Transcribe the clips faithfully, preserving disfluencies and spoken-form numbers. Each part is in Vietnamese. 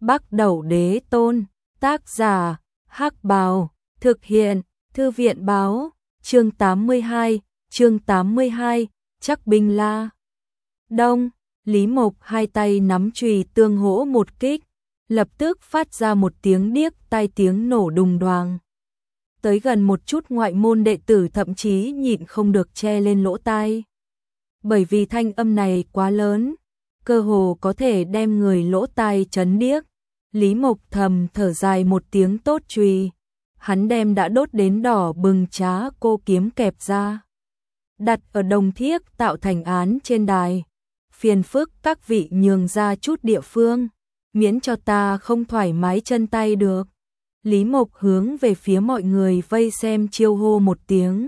Bắc Đẩu Đế Tôn, tác giả, Hắc Bào, thực hiện, Thư viện Báo, chương tám mươi hai, chương tám mươi hai, chắc binh la. Đông, Lý Mộc hai tay nắm chùy tương hỗ một kích, lập tức phát ra một tiếng điếc tai tiếng nổ đùng đoàng. Tới gần một chút ngoại môn đệ tử thậm chí nhịn không được che lên lỗ tai. Bởi vì thanh âm này quá lớn, cơ hồ có thể đem người lỗ tai chấn điếc. Lý Mộc thầm thở dài một tiếng tốt chùy, hắn đem đã đốt đến đỏ bừng trá cô kiếm kẹp ra, đặt ở đồng thiếc tạo thành án trên đài. Phiền phức các vị nhường ra chút địa phương, miễn cho ta không thoải mái chân tay được. Lý Mộc hướng về phía mọi người vây xem chiêu hô một tiếng.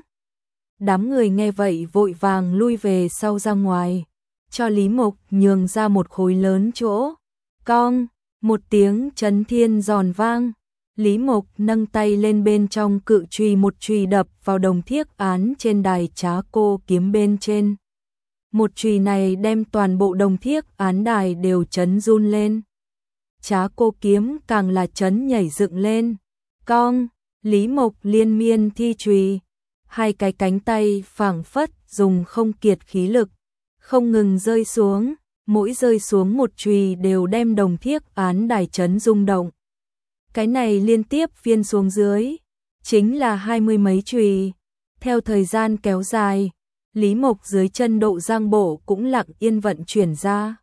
Đám người nghe vậy vội vàng lui về sau ra ngoài, cho Lý Mộc nhường ra một khối lớn chỗ. Cong, một tiếng chấn thiên giòn vang, Lý Mộc nâng tay lên bên trong cự chùy một chùy đập vào đồng thiếc án trên đài trá cô kiếm bên trên. Một chùy này đem toàn bộ đồng thiếc án đài đều chấn run lên. Trá cô kiếm càng là chấn nhảy dựng lên. Cong, Lý Mộc liên miên thi chùy, hai cái cánh tay phảng phất dùng không kiệt khí lực, không ngừng rơi xuống, mỗi rơi xuống một chùy đều đem đồng thiếc án đài chấn rung động. Cái này liên tiếp phiên xuống dưới, chính là hai mươi mấy chùy. Theo thời gian kéo dài, Lý Mộc dưới chân độ giang bộ cũng lặng yên vận chuyển ra.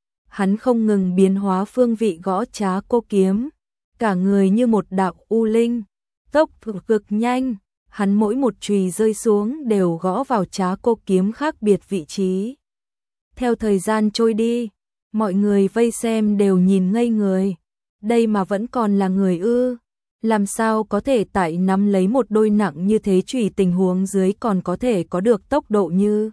Hắn không ngừng biến hóa phương vị gõ trá cô kiếm, cả người như một đạo u linh, tốc cực nhanh, hắn mỗi một chùy rơi xuống đều gõ vào trá cô kiếm khác biệt vị trí. Theo thời gian trôi đi, mọi người vây xem đều nhìn ngây người, đây mà vẫn còn là người ư? Làm sao có thể tại nắm lấy một đôi nặng như thế chùy tình huống dưới còn có thể có được tốc độ như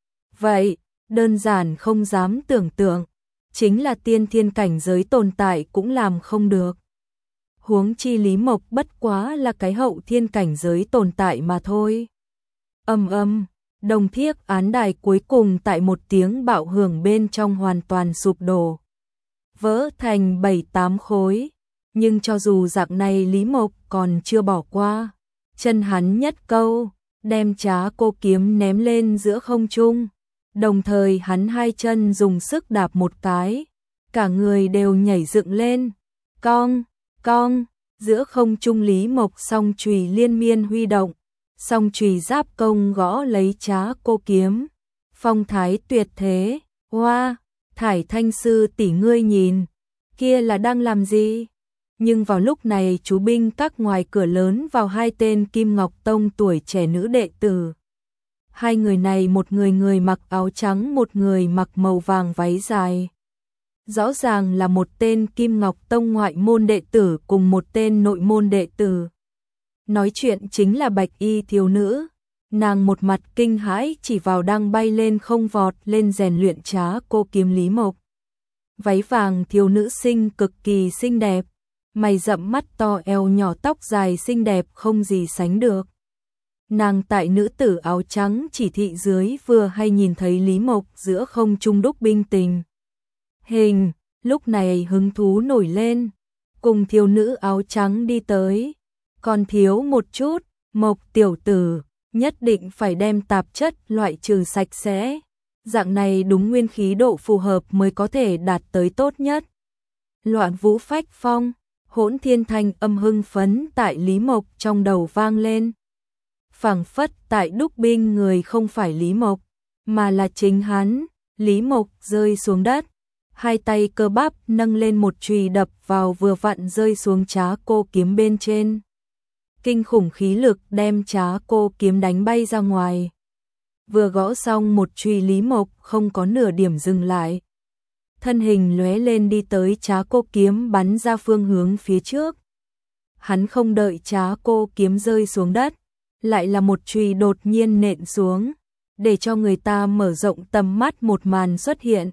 vậy, đơn giản không dám tưởng tượng, chính là tiên thiên cảnh giới tồn tại cũng làm không được. Huống chi Lý Mộc bất quá là cái hậu thiên cảnh giới tồn tại mà thôi. Âm âm, đồng thiếc án đài cuối cùng tại một tiếng bạo hưởng bên trong hoàn toàn sụp đổ, vỡ thành bảy tám khối. Nhưng cho dù dạng này Lý Mộc còn chưa bỏ qua, chân hắn nhất câu, đem trá cô kiếm ném lên giữa không trung, đồng thời hắn hai chân dùng sức đạp một cái, cả người đều nhảy dựng lên. Cong, cong, giữa không trung Lý Mộc song chùy liên miên huy động, song chùy giáp công gõ lấy trá cô kiếm, phong thái tuyệt thế. Hoa, Thải Thanh sư tỷ ngươi nhìn, kia là đang làm gì? Nhưng vào lúc này chú binh các ngoài cửa lớn vào hai tên Kim Ngọc Tông tuổi trẻ nữ đệ tử. Hai người này một người người mặc áo trắng, một người mặc màu vàng váy dài. Rõ ràng là một tên Kim Ngọc Tông ngoại môn đệ tử cùng một tên nội môn đệ tử. Nói chuyện chính là bạch y thiếu nữ. Nàng một mặt kinh hãi chỉ vào đang bay lên không vọt lên rèn luyện trá cô kiếm Lý Mộc. Váy vàng thiếu nữ xinh cực kỳ xinh đẹp, mày rậm mắt to, eo nhỏ, tóc dài xinh đẹp không gì sánh được. Nàng tại nữ tử áo trắng chỉ thị dưới vừa hay nhìn thấy Lý Mộc giữa không trung đúc binh tình hình, lúc này hứng thú nổi lên, cùng thiếu nữ áo trắng đi tới. Còn thiếu một chút, Mộc tiểu tử, nhất định phải đem tạp chất loại trừ sạch sẽ, dạng này đúng nguyên khí độ phù hợp mới có thể đạt tới tốt nhất. Loạn vũ phách phong, hỗn thiên thanh âm hưng phấn tại Lý Mộc trong đầu vang lên. Phảng phất tại đúc binh người không phải Lý Mộc, mà là chính hắn. Lý Mộc rơi xuống đất, hai tay cơ bắp nâng lên một chùy đập vào vừa vặn rơi xuống trá cô kiếm bên trên. Kinh khủng khí lực đem trá cô kiếm đánh bay ra ngoài. Vừa gõ xong một chùy, Lý Mộc không có nửa điểm dừng lại. Thân hình lóe lên đi tới trá cô kiếm bắn ra phương hướng phía trước. Hắn không đợi trá cô kiếm rơi xuống đất, lại là một chùy đột nhiên nện xuống, để cho người ta mở rộng tầm mắt một màn xuất hiện.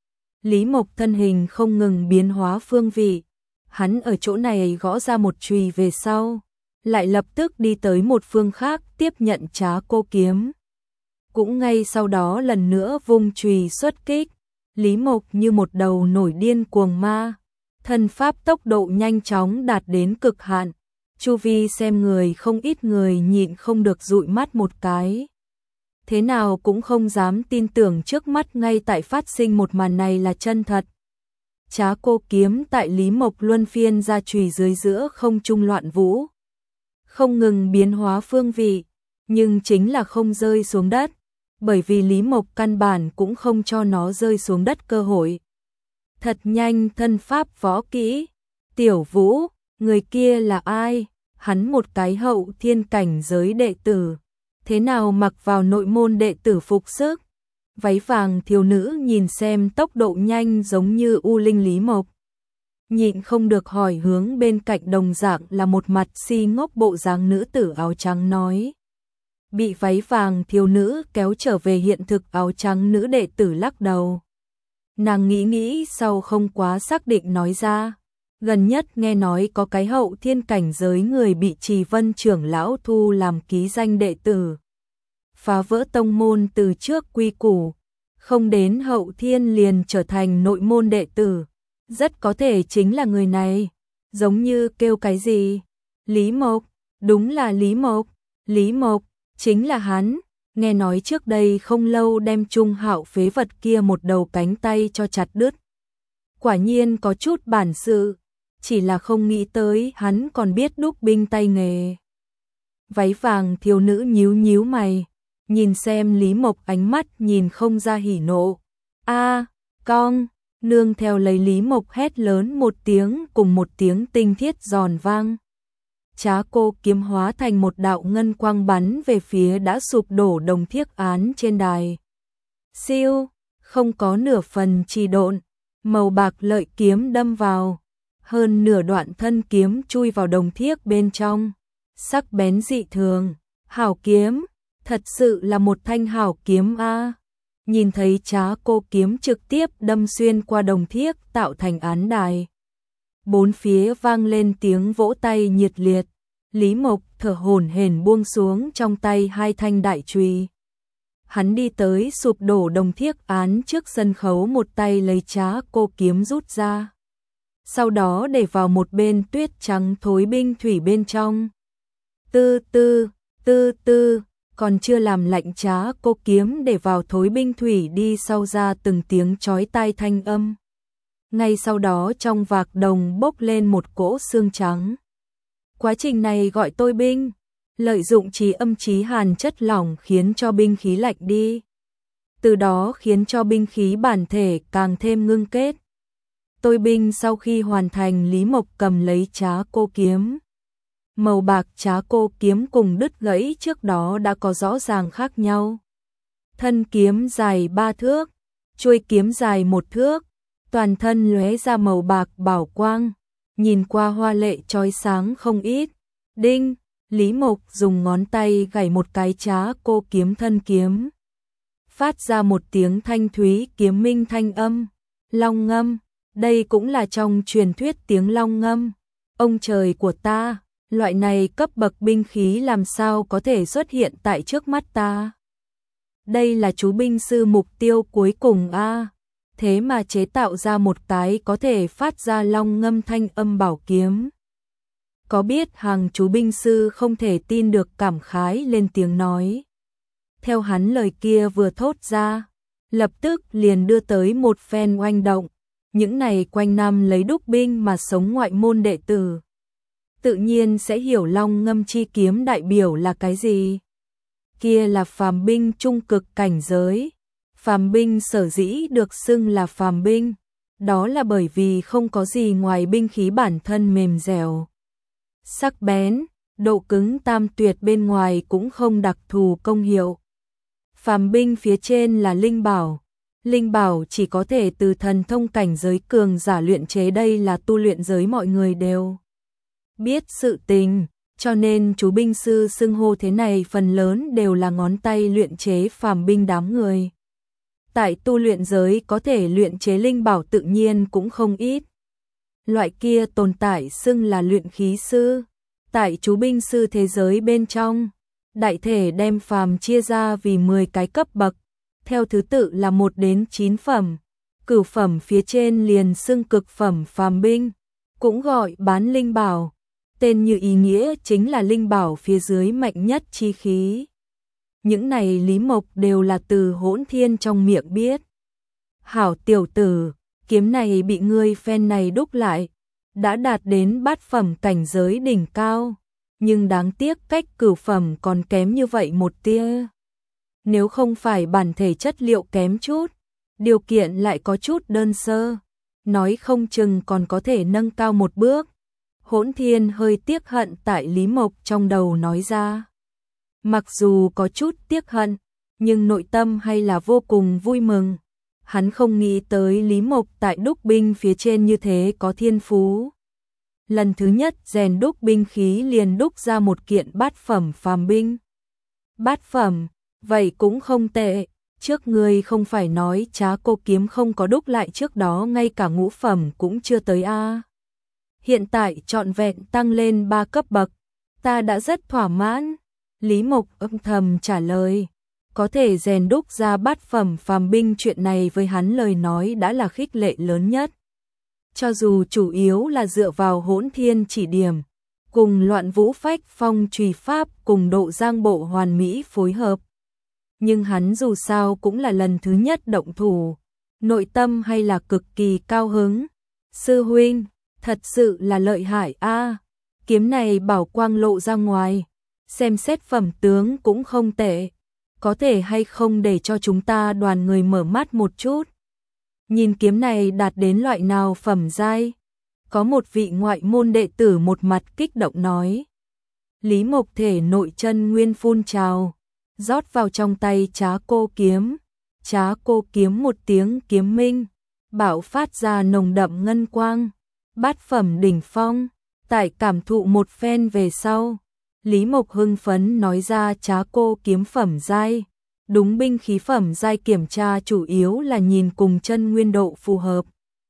Lý Mộc thân hình không ngừng biến hóa phương vị, hắn ở chỗ này gõ ra một chùy về sau, lại lập tức đi tới một phương khác tiếp nhận trá cô kiếm. Cũng ngay sau đó lần nữa vung chùy xuất kích. Lý Mộc như một đầu nổi điên cuồng ma, thân pháp tốc độ nhanh chóng đạt đến cực hạn. Chu vi xem người không ít người nhịn không được dụi mắt một cái. Thế nào cũng không dám tin tưởng trước mắt ngay tại phát sinh một màn này là chân thật. Trá cô kiếm tại Lý Mộc luân phiên ra chùy dưới giữa không trung loạn vũ. Không ngừng biến hóa phương vị, nhưng chính là không rơi xuống đất, bởi vì Lý Mộc căn bản cũng không cho nó rơi xuống đất cơ hội. Thật nhanh thân pháp võ kỹ, Tiểu Vũ, người kia là ai? Hắn một cái hậu thiên cảnh giới đệ tử, thế nào mặc vào nội môn đệ tử phục sức? Váy vàng thiếu nữ nhìn xem tốc độ nhanh giống như U Linh Lý Mộc, nhịn không được hỏi hướng bên cạnh đồng dạng là một mặt si ngốc bộ dáng nữ tử áo trắng nói. Bị váy vàng thiếu nữ kéo trở về hiện thực áo trắng nữ đệ tử lắc đầu. Nàng nghĩ nghĩ sau không quá xác định nói ra. Gần nhất nghe nói có cái hậu thiên cảnh giới người bị Trì Vân trưởng lão thu làm ký danh đệ tử. Phá vỡ tông môn từ trước quy củ, không đến hậu thiên liền trở thành nội môn đệ tử. Rất có thể chính là người này, giống như kêu cái gì? Lý Mộc, đúng là Lý Mộc, Lý Mộc, chính là hắn, nghe nói trước đây không lâu đem Trung Hạo phế vật kia một đầu cánh tay cho chặt đứt. Quả nhiên có chút bản sự, chỉ là không nghĩ tới hắn còn biết đúc binh tay nghề. Váy vàng thiếu nữ nhíu nhíu mày, nhìn xem Lý Mộc ánh mắt nhìn không ra hỉ nộ. A, con, nương theo lấy Lý Mộc hét lớn một tiếng cùng một tiếng tinh thiết giòn vang. Trá cô kiếm hóa thành một đạo ngân quang bắn về phía đã sụp đổ đồng thiếc án trên đài. Siêu, không có nửa phần trì độn, màu bạc lợi kiếm đâm vào, hơn nửa đoạn thân kiếm chui vào đồng thiếc bên trong, sắc bén dị thường, hảo kiếm, thật sự là một thanh hảo kiếm a. Nhìn thấy trá cô kiếm trực tiếp đâm xuyên qua đồng thiếc tạo thành án đài. Bốn phía vang lên tiếng vỗ tay nhiệt liệt, Lý Mộc thở hổn hển buông xuống trong tay hai thanh đại chùy. Hắn đi tới sụp đổ đồng thiếc án trước sân khấu một tay lấy trá cô kiếm rút ra. Sau đó để vào một bên tuyết trắng thối binh thủy bên trong. Tư tư, tư tư, còn chưa làm lạnh trá cô kiếm để vào thối binh thủy đi sau ra từng tiếng chói tai thanh âm. Ngay sau đó trong vạc đồng bốc lên một cỗ xương trắng. Quá trình này gọi tôi binh, lợi dụng trí âm trí hàn chất lỏng khiến cho binh khí lạnh đi. Từ đó khiến cho binh khí bản thể càng thêm ngưng kết. Tôi binh sau khi hoàn thành Lý Mộc cầm lấy trá cô kiếm. Màu bạc trá cô kiếm cùng đứt gãy trước đó đã có rõ ràng khác nhau. Thân kiếm dài ba thước, chuôi kiếm dài một thước, toàn thân lóe ra màu bạc bảo quang, nhìn qua hoa lệ chói sáng không ít. Đinh, Lý Mộc dùng ngón tay gảy một cái trá cô kiếm thân kiếm. Phát ra một tiếng thanh thúy kiếm minh thanh âm, long ngâm, đây cũng là trong truyền thuyết tiếng long ngâm. Ông trời của ta, loại này cấp bậc binh khí làm sao có thể xuất hiện tại trước mắt ta? Đây là chú binh sư mục tiêu cuối cùng a. Thế mà chế tạo ra một cái có thể phát ra long ngâm thanh âm bảo kiếm. Có biết hàng chú binh sư không thể tin được cảm khái lên tiếng nói. Theo hắn lời kia vừa thốt ra, lập tức liền đưa tới một phen oanh động. Những này quanh năm lấy đúc binh mà sống ngoại môn đệ tử, tự nhiên sẽ hiểu long ngâm chi kiếm đại biểu là cái gì. Kia là phàm binh trung cực cảnh giới. Phàm binh sở dĩ được xưng là phàm binh, đó là bởi vì không có gì ngoài binh khí bản thân mềm dẻo, sắc bén, độ cứng tam tuyệt bên ngoài cũng không đặc thù công hiệu. Phàm binh phía trên là linh bảo, linh bảo chỉ có thể từ thần thông cảnh giới cường giả luyện chế, đây là tu luyện giới mọi người đều biết sự tình, cho nên chú binh sư xưng hô thế này phần lớn đều là ngón tay luyện chế phàm binh đám người. Tại tu luyện giới có thể luyện chế linh bảo tự nhiên cũng không ít. Loại kia tồn tại xưng là luyện khí sư. Tại chú binh sư thế giới bên trong, đại thể đem phàm chia ra vì mười cái cấp bậc, theo thứ tự là một đến chín phẩm. Cửu phẩm phía trên liền xưng cực phẩm phàm binh, cũng gọi bán linh bảo, tên như ý nghĩa chính là linh bảo phía dưới mạnh nhất chi khí. Những này Lý Mộc đều là từ Hỗn Thiên trong miệng biết. Hảo tiểu tử, kiếm này bị ngươi phen này đúc lại, đã đạt đến bát phẩm cảnh giới đỉnh cao, nhưng đáng tiếc cách cửu phẩm còn kém như vậy một tia. Nếu không phải bản thể chất liệu kém chút, điều kiện lại có chút đơn sơ, nói không chừng còn có thể nâng cao một bước. Hỗn Thiên hơi tiếc hận tại Lý Mộc trong đầu nói ra. Mặc dù có chút tiếc hận, nhưng nội tâm hay là vô cùng vui mừng. Hắn không nghĩ tới Lý Mộc tại đúc binh phía trên như thế có thiên phú. Lần thứ nhất rèn đúc binh khí liền đúc ra một kiện bát phẩm phàm binh. Bát phẩm, vậy cũng không tệ. Trước ngươi không phải nói Trá Cô kiếm không có đúc lại trước đó ngay cả ngũ phẩm cũng chưa tới a. Hiện tại trọn vẹn tăng lên ba cấp bậc, ta đã rất thỏa mãn. Lý Mộc âm thầm trả lời, có thể rèn đúc ra bát phẩm phàm binh chuyện này với hắn lời nói đã là khích lệ lớn nhất. Cho dù chủ yếu là dựa vào Hỗn Thiên chỉ điểm, cùng Loạn Vũ Phách Phong Trùy Pháp cùng Độ Giang Bộ hoàn mỹ phối hợp. Nhưng hắn dù sao cũng là lần thứ nhất động thủ, nội tâm hay là cực kỳ cao hứng. Sư huynh, thật sự là lợi hại a, kiếm này bảo quang lộ ra ngoài, xem xét phẩm tướng cũng không tệ, có thể hay không để cho chúng ta đoàn người mở mắt một chút. Nhìn kiếm này đạt đến loại nào phẩm giai? Có một vị ngoại môn đệ tử một mặt kích động nói. Lý Mộc thể nội chân nguyên phun trào, rót vào trong tay Trá Cô kiếm. Trá Cô kiếm một tiếng kiếm minh, bạo phát ra nồng đậm ngân quang, bát phẩm đỉnh phong. Tại cảm thụ một phen về sau, Lý Mộc hưng phấn nói ra Trá Cô kiếm phẩm giai. Đúng, binh khí phẩm giai kiểm tra chủ yếu là nhìn cùng chân nguyên độ phù hợp.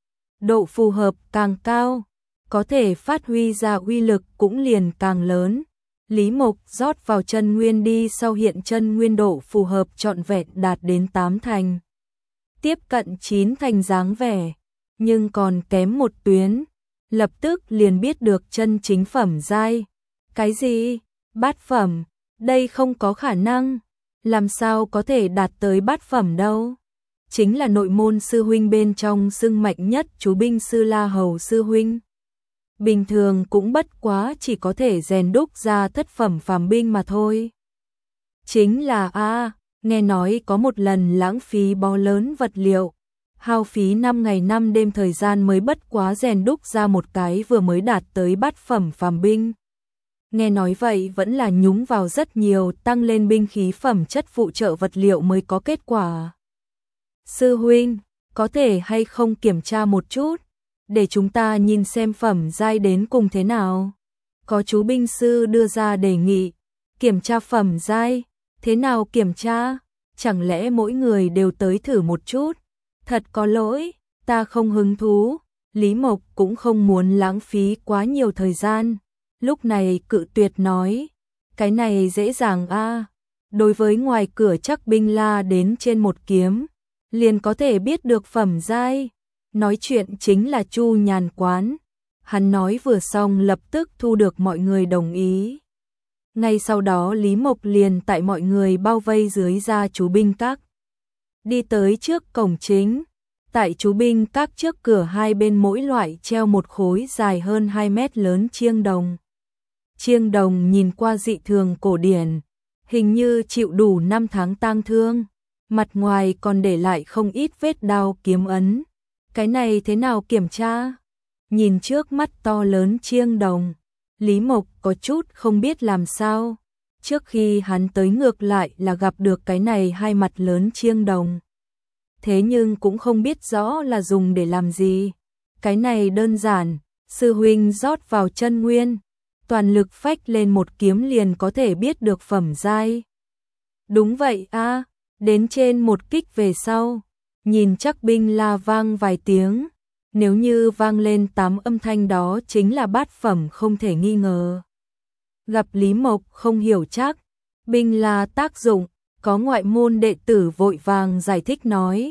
Độ phù hợp càng cao, có thể phát huy ra uy lực cũng liền càng lớn. Lý Mộc rót vào chân nguyên đi sau hiện chân nguyên độ phù hợp trọn vẹn đạt đến tám thành. Tiếp cận chín thành dáng vẻ, nhưng còn kém một tuyến, lập tức liền biết được chân chính phẩm giai. Cái gì? Bát phẩm? Đây không có khả năng. Làm sao có thể đạt tới bát phẩm đâu? Chính là nội môn sư huynh bên trong xưng mạnh nhất chú binh sư La Hầu sư huynh. Bình thường cũng bất quá chỉ có thể rèn đúc ra thất phẩm phàm binh mà thôi. Chính là a, nghe nói có một lần lãng phí bó lớn vật liệu, hao phí năm ngày năm đêm thời gian mới bất quá rèn đúc ra một cái vừa mới đạt tới bát phẩm phàm binh. Nghe nói vậy vẫn là nhúng vào rất nhiều tăng lên binh khí phẩm chất phụ trợ vật liệu mới có kết quả. Sư huynh, có thể hay không kiểm tra một chút, để chúng ta nhìn xem phẩm giai đến cùng thế nào? Có chú binh sư đưa ra đề nghị, kiểm tra phẩm giai, thế nào kiểm tra? Chẳng lẽ mỗi người đều tới thử một chút? Thật có lỗi, ta không hứng thú. Lý Mộc cũng không muốn lãng phí quá nhiều thời gian. Lúc này cự tuyệt nói, cái này dễ dàng a. Đối với ngoài cửa chắc binh la đến trên một kiếm, liền có thể biết được phẩm giai. Nói chuyện chính là Chu Nhàn Quán. Hắn nói vừa xong lập tức thu được mọi người đồng ý. Ngay sau đó Lý Mộc liền tại mọi người bao vây dưới ra chú binh các. Đi tới trước cổng chính. Tại chú binh các trước cửa hai bên mỗi loại treo một khối dài hơn hai mét lớn chiêng đồng. Chiêng đồng nhìn qua dị thường cổ điển, hình như chịu đủ năm tháng tang thương, mặt ngoài còn để lại không ít vết đao kiếm ấn. Cái này thế nào kiểm tra? Nhìn trước mắt to lớn chiêng đồng, Lý Mộc có chút không biết làm sao. Trước khi hắn tới ngược lại là gặp được cái này hai mặt lớn chiêng đồng. Thế nhưng cũng không biết rõ là dùng để làm gì. Cái này đơn giản, sư huynh rót vào chân nguyên, toàn lực phách lên một kiếm liền có thể biết được phẩm giai. Đúng vậy a, đến trên một kích về sau, nhìn chắc binh la vang vài tiếng, nếu như vang lên tám âm thanh đó chính là bát phẩm không thể nghi ngờ. Gặp Lý Mộc không hiểu chắc, binh la tác dụng, có ngoại môn đệ tử vội vàng giải thích nói,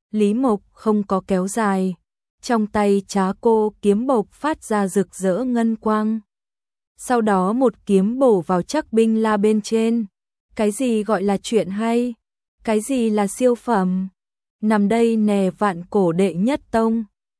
Lý Mộc không có kéo dài, trong tay Trá Cô kiếm bộc phát ra rực rỡ ngân quang. Sau đó một kiếm bổ vào Trắc Binh La bên trên. Cái gì gọi là chuyện hay? Cái gì là siêu phẩm? Nằm đây nè, Vạn Cổ đệ nhất tông,